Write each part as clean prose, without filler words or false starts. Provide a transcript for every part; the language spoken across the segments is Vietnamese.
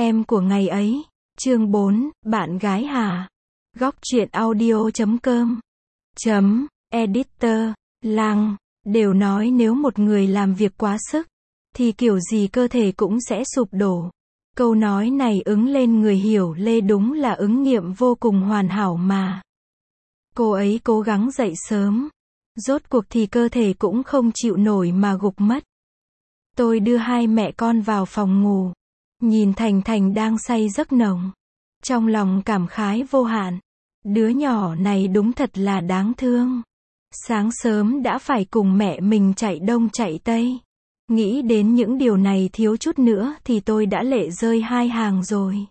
Em của ngày ấy. Chương 4, bạn gái hả? Góc truyện audio.com Editor, Lăng, đều nói nếu một người làm việc quá sức, thì kiểu gì cơ thể cũng sẽ sụp đổ. Câu nói này ứng lên người hiểu Lê đúng là ứng nghiệm vô cùng hoàn hảo mà. Cô ấy cố gắng dậy sớm. Rốt cuộc thì cơ thể cũng không chịu nổi mà gục mất. Tôi đưa hai mẹ con vào phòng ngủ. Nhìn Thành Thành đang say giấc nồng. Trong lòng cảm khái vô hạn. Đứa nhỏ này đúng thật là đáng thương. Sáng sớm đã phải cùng mẹ mình chạy đông chạy tây. Nghĩ đến những điều này thiếu chút nữa thì tôi đã lệ rơi hai hàng rồi.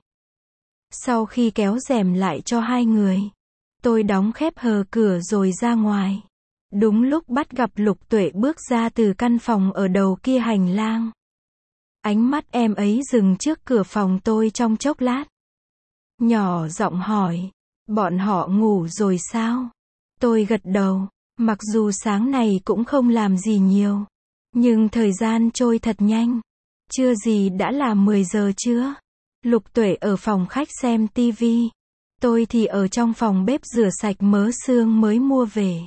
Sau khi kéo rèm lại cho hai người, tôi đóng khép hờ cửa rồi ra ngoài. Đúng lúc bắt gặp Lục Tuệ bước ra từ căn phòng ở đầu kia hành lang. Ánh mắt em ấy dừng trước cửa phòng tôi trong chốc lát. Nhỏ giọng hỏi, bọn họ ngủ rồi sao? Tôi gật đầu, mặc dù sáng này cũng không làm gì nhiều. Nhưng thời gian trôi thật nhanh. Chưa gì đã là 10 giờ trưa. Lục Tuệ ở phòng khách xem tivi. Tôi thì ở trong phòng bếp rửa sạch mớ xương mới mua về.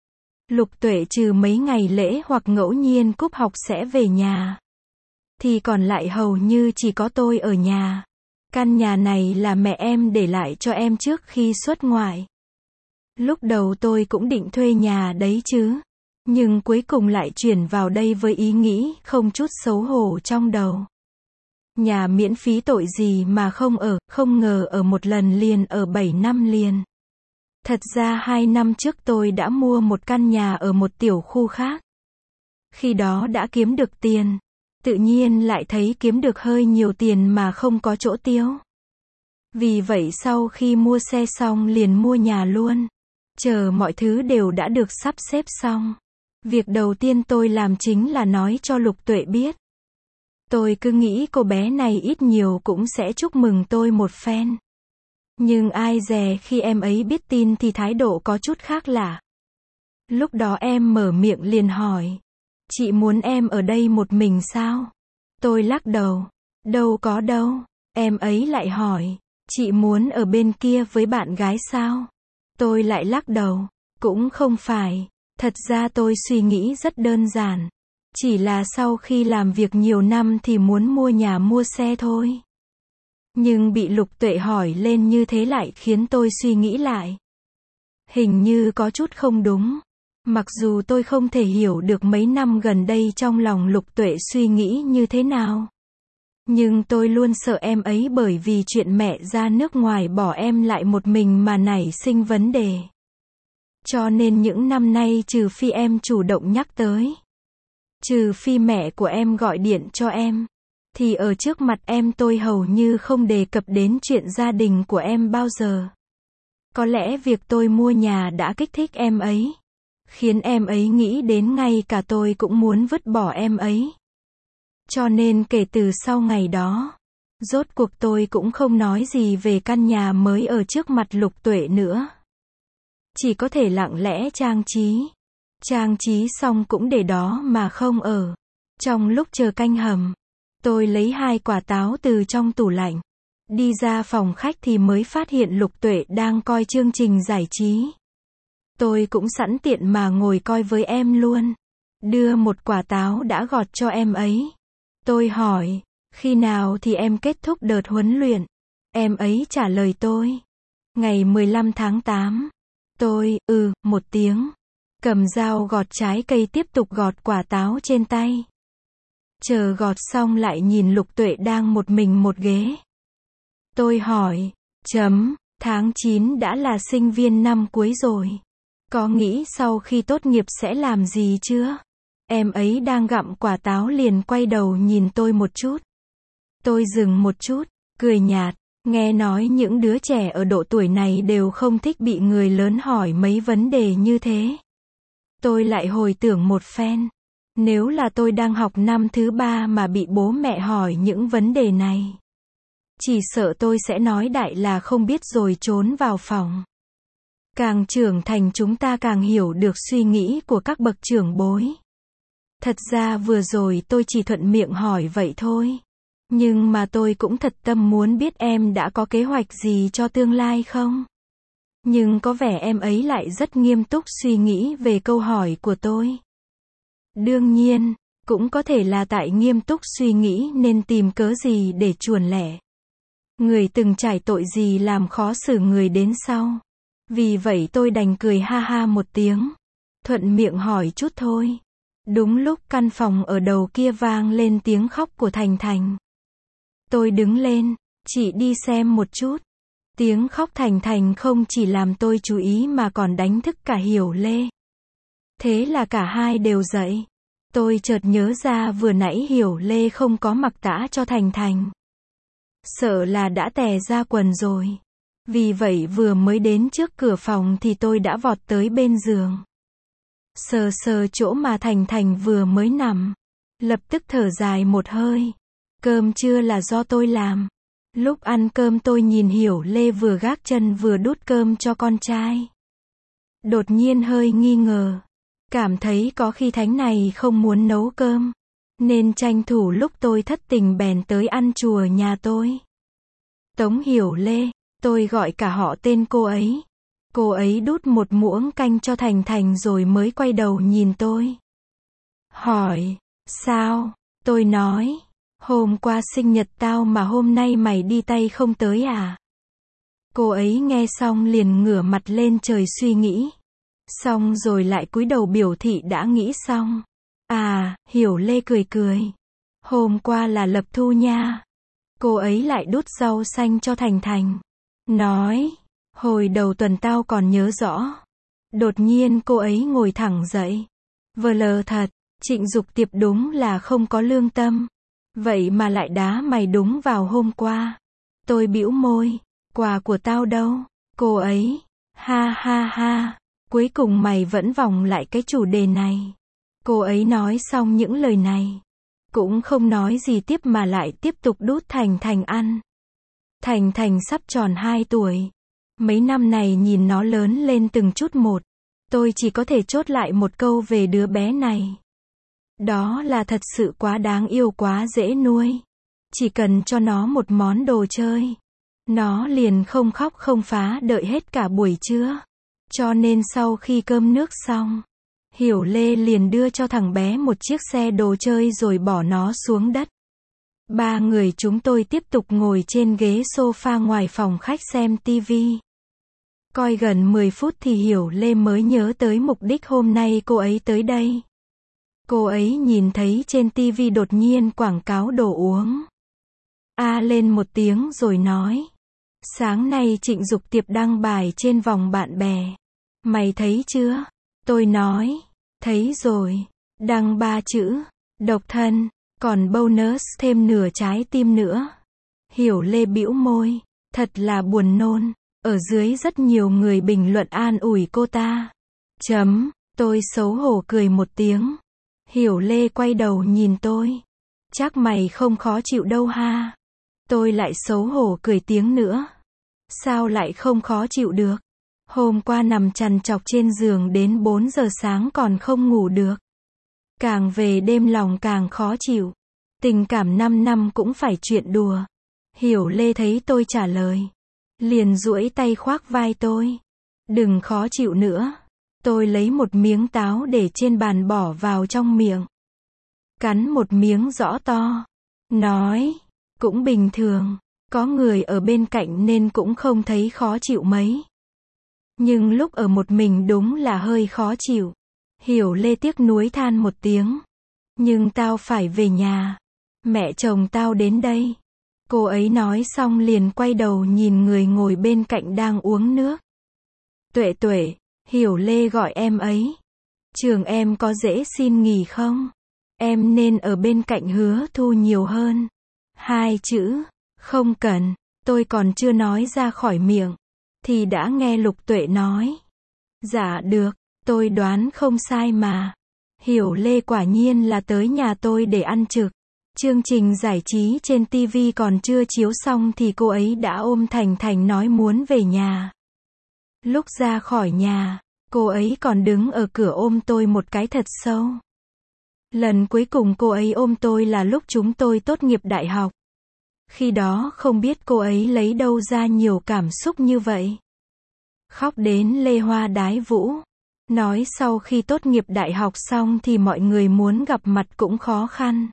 Lục Tuệ trừ mấy ngày lễ hoặc ngẫu nhiên cúp học sẽ về nhà, thì còn lại hầu như chỉ có tôi ở nhà. Căn nhà này là mẹ em để lại cho em trước khi xuất ngoại. Lúc đầu tôi cũng định thuê nhà đấy chứ. Nhưng cuối cùng lại chuyển vào đây với ý nghĩ không chút xấu hổ trong đầu. Nhà miễn phí tội gì mà không ở, không ngờ ở một lần liền ở 7 năm liền. Thật ra 2 năm trước tôi đã mua một căn nhà ở một tiểu khu khác. Khi đó đã kiếm được tiền. Tự nhiên lại thấy kiếm được hơi nhiều tiền mà không có chỗ tiêu. Vì vậy sau khi mua xe xong liền mua nhà luôn. Chờ mọi thứ đều đã được sắp xếp xong. Việc đầu tiên tôi làm chính là nói cho Lục Tuệ biết. Tôi cứ nghĩ cô bé này ít nhiều cũng sẽ chúc mừng tôi một phen. Nhưng ai dè khi em ấy biết tin thì thái độ có chút khác lạ. Lúc đó em mở miệng liền hỏi. Chị muốn em ở đây một mình sao? Tôi lắc đầu. Đâu có đâu. Em ấy lại hỏi. Chị muốn ở bên kia với bạn gái sao? Tôi lại lắc đầu. Cũng không phải. Thật ra tôi suy nghĩ rất đơn giản. Chỉ là sau khi làm việc nhiều năm thì muốn mua nhà mua xe thôi. Nhưng bị Lục Tuệ hỏi lên như thế lại khiến tôi suy nghĩ lại. Hình như có chút không đúng. Mặc dù tôi không thể hiểu được mấy năm gần đây trong lòng Lục Tuệ suy nghĩ như thế nào. Nhưng tôi luôn sợ em ấy bởi vì chuyện mẹ ra nước ngoài bỏ em lại một mình mà nảy sinh vấn đề. Cho nên những năm nay trừ phi em chủ động nhắc tới, trừ phi mẹ của em gọi điện cho em, thì ở trước mặt em tôi hầu như không đề cập đến chuyện gia đình của em bao giờ. Có lẽ việc tôi mua nhà đã kích thích em ấy, khiến em ấy nghĩ đến ngay cả tôi cũng muốn vứt bỏ em ấy. Cho nên kể từ sau ngày đó, rốt cuộc tôi cũng không nói gì về căn nhà mới ở trước mặt Lục Tuệ nữa. Chỉ có thể lặng lẽ trang trí. Trang trí xong cũng để đó mà không ở. Trong lúc chờ canh hầm, tôi lấy 2 quả táo từ trong tủ lạnh. Đi ra phòng khách thì mới phát hiện Lục Tuệ đang coi chương trình giải trí. Tôi cũng sẵn tiện mà ngồi coi với em luôn. Đưa một quả táo đã gọt cho em ấy. Tôi hỏi, khi nào thì em kết thúc đợt huấn luyện? Em ấy trả lời tôi. Ngày 15 tháng 8. Tôi, một tiếng. Cầm dao gọt trái cây tiếp tục gọt quả táo trên tay. Chờ gọt xong lại nhìn Lục Tuệ đang một mình một ghế. Tôi hỏi, tháng 9 đã là sinh viên năm cuối rồi. Có nghĩ sau khi tốt nghiệp sẽ làm gì chưa? Em ấy đang gặm quả táo liền quay đầu nhìn tôi một chút. Tôi dừng một chút, cười nhạt. Nghe nói những đứa trẻ ở độ tuổi này đều không thích bị người lớn hỏi mấy vấn đề như thế. Tôi lại hồi tưởng một phen. Nếu là tôi đang học năm thứ 3 mà bị bố mẹ hỏi những vấn đề này, chỉ sợ tôi sẽ nói đại là không biết rồi trốn vào phòng. Càng trưởng thành chúng ta càng hiểu được suy nghĩ của các bậc trưởng bối. Thật ra vừa rồi tôi chỉ thuận miệng hỏi vậy thôi. Nhưng mà tôi cũng thật tâm muốn biết em đã có kế hoạch gì cho tương lai không? Nhưng có vẻ em ấy lại rất nghiêm túc suy nghĩ về câu hỏi của tôi. Đương nhiên, cũng có thể là tại nghiêm túc suy nghĩ nên tìm cớ gì để chuồn lẻ. Người từng trải tội gì làm khó xử người đến sau. Vì vậy tôi đành cười ha ha một tiếng. Thuận miệng hỏi chút thôi. Đúng lúc căn phòng ở đầu kia vang lên tiếng khóc của Thành Thành. Tôi đứng lên, chị đi xem một chút. Tiếng khóc Thành Thành không chỉ làm tôi chú ý mà còn đánh thức cả Hiểu Lê. Thế là cả hai đều dậy. Tôi chợt nhớ ra vừa nãy Hiểu Lê không có mặc tã cho Thành Thành. Sợ là đã tè ra quần rồi. Vì vậy vừa mới đến trước cửa phòng thì tôi đã vọt tới bên giường. Sờ sờ chỗ mà Thành Thành vừa mới nằm. Lập tức thở dài một hơi. Cơm trưa là do tôi làm. Lúc ăn cơm tôi nhìn Hiểu Lê vừa gác chân vừa đút cơm cho con trai. Đột nhiên hơi nghi ngờ. Cảm thấy có khi Thánh này không muốn nấu cơm. Nên tranh thủ lúc tôi thất tình bèn tới ăn chùa nhà tôi. Tống Hiểu Lê, tôi gọi cả họ tên cô ấy. Cô ấy đút một muỗng canh cho Thành Thành rồi mới quay đầu nhìn tôi. Hỏi, sao? Tôi nói, hôm qua sinh nhật tao mà hôm nay mày đi tay không tới à? Cô ấy nghe xong liền ngửa mặt lên trời suy nghĩ. Xong rồi lại cúi đầu biểu thị đã nghĩ xong. À, Hiểu Lê cười cười. Hôm qua là Lập Thu nha. Cô ấy lại đút rau xanh cho Thành Thành. Nói, hồi đầu tuần tao còn nhớ rõ. Đột nhiên cô ấy ngồi thẳng dậy. Vờ lờ thật, Trịnh Dục Tiệp đúng là không có lương tâm. Vậy mà lại đá mày đúng vào hôm qua. Tôi bĩu môi, quà của tao đâu? Cô ấy, ha ha ha, cuối cùng mày vẫn vòng lại cái chủ đề này. Cô ấy nói xong những lời này. Cũng không nói gì tiếp mà lại tiếp tục đút Thành Thành ăn. Thành Thành sắp tròn 2 tuổi. Mấy năm này nhìn nó lớn lên từng chút một. Tôi chỉ có thể chốt lại một câu về đứa bé này. Đó là thật sự quá đáng yêu quá dễ nuôi. Chỉ cần cho nó một món đồ chơi. Nó liền không khóc không phá đợi hết cả buổi trưa. Cho nên sau khi cơm nước xong, Hiểu Lê liền đưa cho thằng bé một chiếc xe đồ chơi rồi bỏ nó xuống đất. 3 người chúng tôi tiếp tục ngồi trên ghế sofa ngoài phòng khách xem tivi. Coi gần 10 phút thì Hiểu Lê mới nhớ tới mục đích hôm nay cô ấy tới đây. Cô ấy nhìn thấy trên tivi đột nhiên quảng cáo đồ uống. A lên một tiếng rồi nói. Sáng nay Trịnh Dục Tiệp đăng bài trên vòng bạn bè. Mày thấy chưa? Tôi nói. Thấy rồi. Đăng 3 chữ. Độc thân. Còn bonus thêm nửa trái tim nữa. Hiểu Lê bĩu môi. Thật là buồn nôn. Ở dưới rất nhiều người bình luận an ủi cô ta. Tôi xấu hổ cười một tiếng. Hiểu Lê quay đầu nhìn tôi. Chắc mày không khó chịu đâu ha. Tôi lại xấu hổ cười tiếng nữa. Sao lại không khó chịu được? Hôm qua nằm trằn trọc trên giường đến 4 giờ sáng còn không ngủ được. Càng về đêm lòng càng khó chịu. Tình cảm 5 năm cũng phải chuyện đùa. Hiểu Lê thấy tôi trả lời. Liền duỗi tay khoác vai tôi. Đừng khó chịu nữa. Tôi lấy một miếng táo để trên bàn bỏ vào trong miệng. Cắn một miếng rõ to. Nói. Cũng bình thường. Có người ở bên cạnh nên cũng không thấy khó chịu mấy. Nhưng lúc ở một mình đúng là hơi khó chịu. Hiểu Lê tiếc nuối than một tiếng. Nhưng tao phải về nhà. Mẹ chồng tao đến đây. Cô ấy nói xong liền quay đầu nhìn người ngồi bên cạnh đang uống nước. Tuệ Tuệ, Hiểu Lê gọi em ấy. Trường em có dễ xin nghỉ không? Em nên ở bên cạnh Hứa Thu nhiều hơn. 2 chữ. Không cần. Tôi còn chưa nói ra khỏi miệng. Thì đã nghe Lục Tuệ nói. Dạ được. Tôi đoán không sai mà. Hiểu Lê quả nhiên là tới nhà tôi để ăn trực. Chương trình giải trí trên TV còn chưa chiếu xong thì cô ấy đã ôm Thành Thành nói muốn về nhà. Lúc ra khỏi nhà, cô ấy còn đứng ở cửa ôm tôi một cái thật sâu. Lần cuối cùng cô ấy ôm tôi là lúc chúng tôi tốt nghiệp đại học. Khi đó không biết cô ấy lấy đâu ra nhiều cảm xúc như vậy. Khóc đến lê hoa đái vũ. Nói sau khi tốt nghiệp đại học xong thì mọi người muốn gặp mặt cũng khó khăn.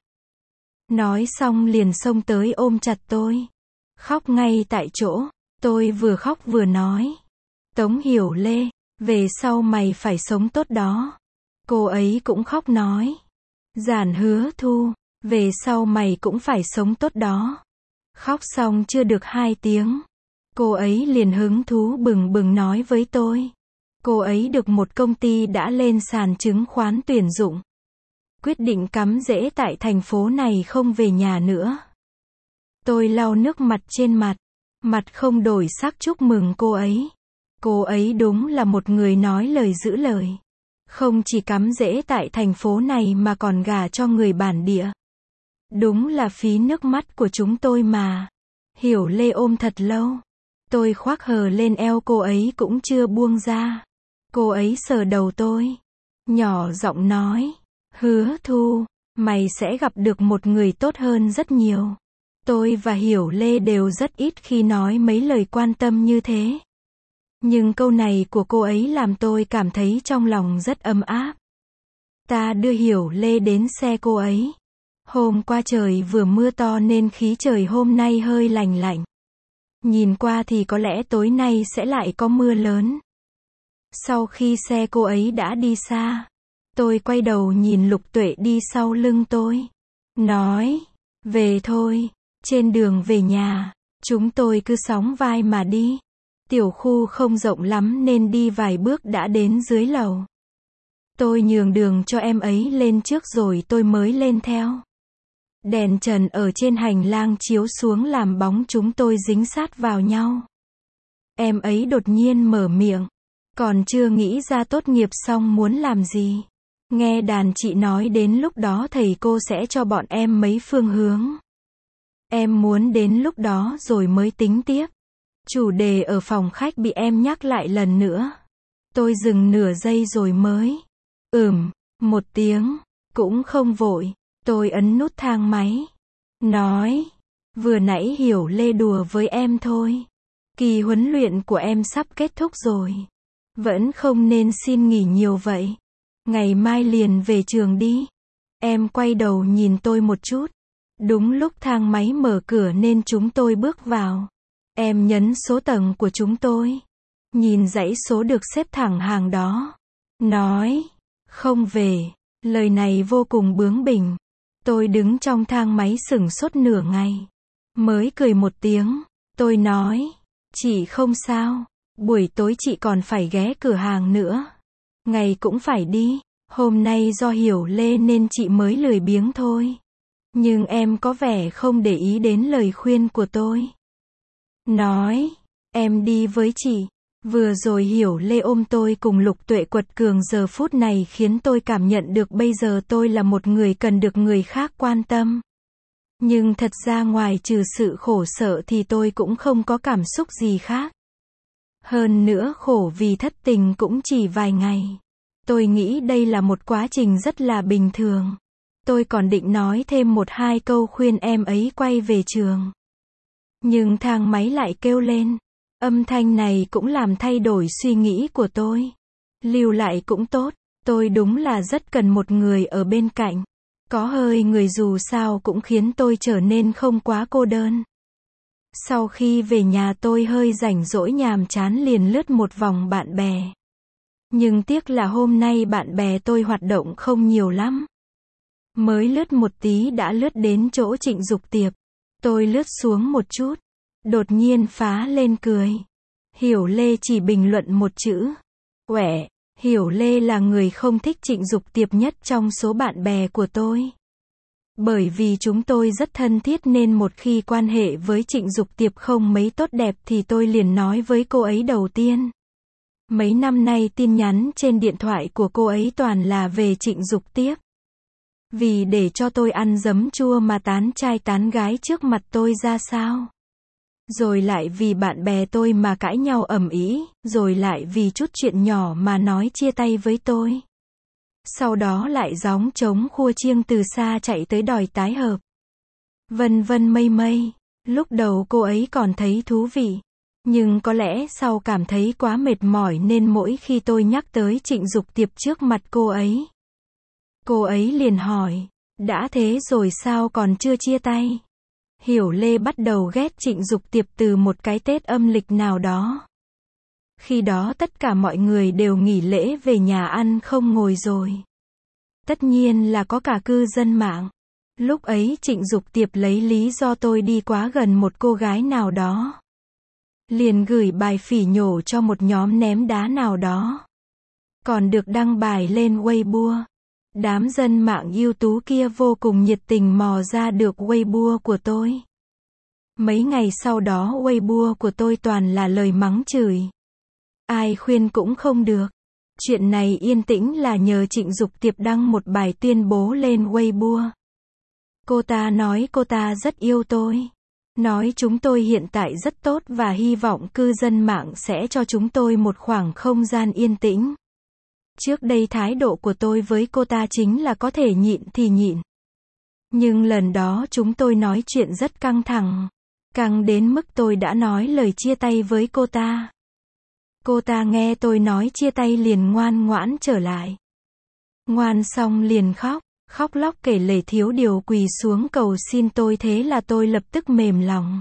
Nói xong liền xông tới ôm chặt tôi. Khóc ngay tại chỗ. Tôi vừa khóc vừa nói. Tống Hiểu Lê, về sau mày phải sống tốt đó. Cô ấy cũng khóc nói. Giản Hứa Thu, về sau mày cũng phải sống tốt đó. Khóc xong chưa được 2 tiếng. Cô ấy liền hứng thú bừng bừng nói với tôi. Cô ấy được một công ty đã lên sàn chứng khoán tuyển dụng. Quyết định cắm rễ tại thành phố này không về nhà nữa. Tôi lau nước mặt trên mặt. Mặt không đổi sắc chúc mừng cô ấy. Cô ấy đúng là một người nói lời giữ lời. Không chỉ cắm rễ tại thành phố này mà còn gả cho người bản địa. Đúng là phí nước mắt của chúng tôi mà. Hiểu Lê ôm thật lâu. Tôi khoác hờ lên eo cô ấy cũng chưa buông ra. Cô ấy sờ đầu tôi. Nhỏ giọng nói. Hứa Thu, mày sẽ gặp được một người tốt hơn rất nhiều. Tôi và Hiểu Lê đều rất ít khi nói mấy lời quan tâm như thế. Nhưng câu này của cô ấy làm tôi cảm thấy trong lòng rất ấm áp. Ta đưa Hiểu Lê đến xe cô ấy. Hôm qua trời vừa mưa to nên khí trời hôm nay hơi lành lạnh. Nhìn qua thì có lẽ tối nay sẽ lại có mưa lớn. Sau khi xe cô ấy đã đi xa, tôi quay đầu nhìn Lục Tuệ đi sau lưng tôi. Nói, về thôi, trên đường về nhà, chúng tôi cứ sóng vai mà đi. Tiểu khu không rộng lắm nên đi vài bước đã đến dưới lầu. Tôi nhường đường cho em ấy lên trước rồi tôi mới lên theo. Đèn trần ở trên hành lang chiếu xuống làm bóng chúng tôi dính sát vào nhau. Em ấy đột nhiên mở miệng. Còn chưa nghĩ ra tốt nghiệp xong muốn làm gì. Nghe đàn chị nói đến lúc đó thầy cô sẽ cho bọn em mấy phương hướng. Em muốn đến lúc đó rồi mới tính tiếp. Chủ đề ở phòng khách bị em nhắc lại lần nữa. Tôi dừng nửa giây rồi mới. Một tiếng. Cũng không vội. Tôi ấn nút thang máy. Nói. Vừa nãy Hiểu Lê đùa với em thôi. Kỳ huấn luyện của em sắp kết thúc rồi. Vẫn không nên xin nghỉ nhiều vậy. Ngày mai liền về trường đi. Em quay đầu nhìn tôi một chút. Đúng lúc thang máy mở cửa nên chúng tôi bước vào. Em nhấn số tầng của chúng tôi. Nhìn dãy số được xếp thẳng hàng đó. Nói. Không về. Lời này vô cùng bướng bỉnh. Tôi đứng trong thang máy sửng sốt nửa ngày. Mới cười một tiếng. Tôi nói. Chị không sao. Buổi tối chị còn phải ghé cửa hàng nữa. Ngày cũng phải đi. Hôm nay do Hiểu Lê nên chị mới lười biếng thôi. Nhưng em có vẻ không để ý đến lời khuyên của tôi. Nói. Em đi với chị. Vừa rồi Hiểu Lê ôm tôi cùng Lục Tuệ quật cường giờ phút này khiến tôi cảm nhận được bây giờ tôi là một người cần được người khác quan tâm. Nhưng thật ra ngoài trừ sự khổ sở thì tôi cũng không có cảm xúc gì khác. Hơn nữa khổ vì thất tình cũng chỉ vài ngày. Tôi nghĩ đây là một quá trình rất là bình thường. Tôi còn định nói thêm 1-2 câu khuyên em ấy quay về trường. Nhưng thang máy lại kêu lên. Âm thanh này cũng làm thay đổi suy nghĩ của tôi. Lưu lại cũng tốt. Tôi đúng là rất cần một người ở bên cạnh. Có hơi người dù sao cũng khiến tôi trở nên không quá cô đơn. Sau khi về nhà tôi hơi rảnh rỗi nhàm chán liền lướt một vòng bạn bè. Nhưng tiếc là hôm nay bạn bè tôi hoạt động không nhiều lắm. Mới lướt một tí đã lướt đến chỗ Trịnh Dục Tiệp. Tôi lướt xuống một chút. Đột nhiên phá lên cười. Hiểu Lê chỉ bình luận một chữ. Quẻ. Hiểu Lê là người không thích Trịnh Dục Tiệp nhất trong số bạn bè của tôi. Bởi vì chúng tôi rất thân thiết nên một khi quan hệ với Trịnh Dục Tiệp không mấy tốt đẹp thì tôi liền nói với cô ấy đầu tiên. Mấy năm nay tin nhắn trên điện thoại của cô ấy toàn là về Trịnh Dục Tiệp. Vì để cho tôi ăn giấm chua mà tán trai tán gái trước mặt tôi ra sao? Rồi lại vì bạn bè tôi mà cãi nhau ầm ĩ, rồi lại vì chút chuyện nhỏ mà nói chia tay với tôi. Sau đó lại gióng trống khua chiêng từ xa chạy tới đòi tái hợp. Vân vân mây mây. Lúc đầu cô ấy còn thấy thú vị. Nhưng có lẽ sau cảm thấy quá mệt mỏi nên mỗi khi tôi nhắc tới Trịnh Dục Tiệp trước mặt cô ấy liền hỏi, đã thế rồi sao còn chưa chia tay? Hiểu Lê bắt đầu ghét Trịnh Dục Tiệp từ một cái Tết âm lịch nào đó. Khi đó tất cả mọi người đều nghỉ lễ về nhà ăn không ngồi rồi. Tất nhiên là có cả cư dân mạng. Lúc ấy Trịnh Dục Tiệp lấy lý do tôi đi quá gần một cô gái nào đó. Liền gửi bài phỉ nhổ cho một nhóm ném đá nào đó. Còn được đăng bài lên Weibo. Đám dân mạng ưu tú kia vô cùng nhiệt tình mò ra được Weibo của tôi. Mấy ngày sau đó Weibo của tôi toàn là lời mắng chửi. Ai khuyên cũng không được. Chuyện này yên tĩnh là nhờ Trịnh Dục Tiệp đăng một bài tuyên bố lên Weibo. Cô ta nói cô ta rất yêu tôi. Nói chúng tôi hiện tại rất tốt và hy vọng cư dân mạng sẽ cho chúng tôi một khoảng không gian yên tĩnh. Trước đây thái độ của tôi với cô ta chính là có thể nhịn thì nhịn. Nhưng lần đó chúng tôi nói chuyện rất căng thẳng. Căng đến mức tôi đã nói lời chia tay với cô ta. Cô ta nghe tôi nói chia tay liền ngoan ngoãn trở lại. Ngoan xong liền khóc. Khóc lóc kể lể thiếu điều quỳ xuống cầu xin tôi, thế là tôi lập tức mềm lòng.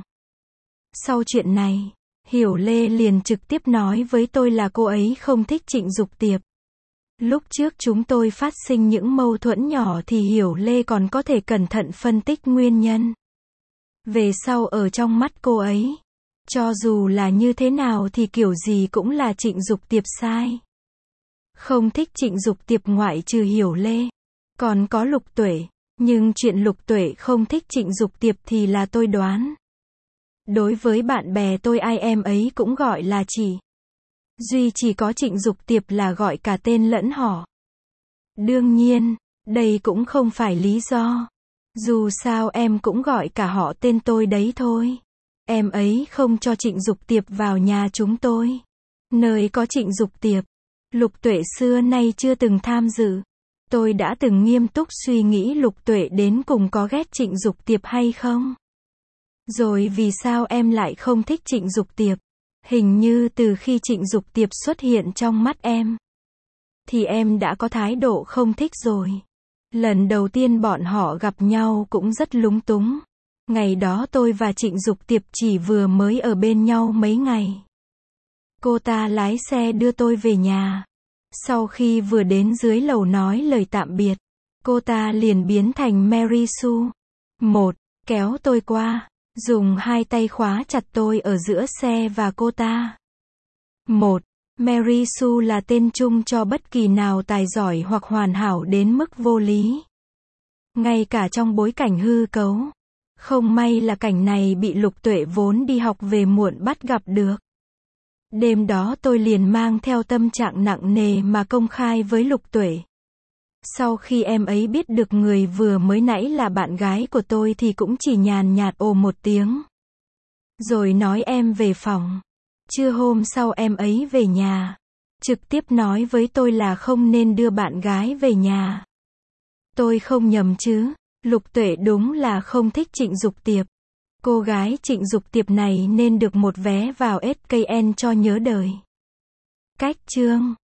Sau chuyện này, Hiểu Lê liền trực tiếp nói với tôi là cô ấy không thích Trịnh Dục Tiệp. Lúc trước chúng tôi phát sinh những mâu thuẫn nhỏ thì Hiểu Lê còn có thể cẩn thận phân tích nguyên nhân. Về sau ở trong mắt cô ấy, cho dù là như thế nào thì kiểu gì cũng là Trịnh Dục Tiệp sai. Không thích Trịnh Dục Tiệp ngoại trừ Hiểu Lê. Còn có Lục Tuệ, nhưng chuyện Lục Tuệ không thích Trịnh Dục Tiệp thì là tôi đoán. Đối với bạn bè tôi ai em ấy cũng gọi là chị. Duy chỉ có Trịnh Dục Tiệp là gọi cả tên lẫn họ. Đương nhiên, đây cũng không phải lý do. Dù sao em cũng gọi cả họ tên tôi đấy thôi. Em ấy không cho Trịnh Dục Tiệp vào nhà chúng tôi. Nơi có Trịnh Dục Tiệp, Lục Tuệ xưa nay chưa từng tham dự. Tôi đã từng nghiêm túc suy nghĩ Lục Tuệ đến cùng có ghét Trịnh Dục Tiệp hay không? Rồi vì sao em lại không thích Trịnh Dục Tiệp? Hình như từ khi Trịnh Dục Tiệp xuất hiện trong mắt em, thì em đã có thái độ không thích rồi. Lần đầu tiên bọn họ gặp nhau cũng rất lúng túng. Ngày đó tôi và Trịnh Dục Tiệp chỉ vừa mới ở bên nhau mấy ngày. Cô ta lái xe đưa tôi về nhà. Sau khi vừa đến dưới lầu nói lời tạm biệt, cô ta liền biến thành Mary Sue. Kéo tôi qua, dùng hai tay khóa chặt tôi ở giữa xe và cô ta. Mary Sue là tên chung cho bất kỳ nào tài giỏi hoặc hoàn hảo đến mức vô lý. Ngay cả trong bối cảnh hư cấu. Không may là cảnh này bị Lục Tuệ vốn đi học về muộn bắt gặp được. Đêm đó tôi liền mang theo tâm trạng nặng nề mà công khai với Lục Tuệ. Sau khi em ấy biết được người vừa mới nãy là bạn gái của tôi thì cũng chỉ nhàn nhạt ồ một tiếng. Rồi nói em về phòng. Trưa hôm sau em ấy về nhà. Trực tiếp nói với tôi là không nên đưa bạn gái về nhà. Tôi không nhầm chứ? Lục Tuệ đúng là không thích Trịnh Dục Tiệp. Cô gái Trịnh Dục Tiệp này nên được một vé vào SKN cho nhớ đời. Cách chương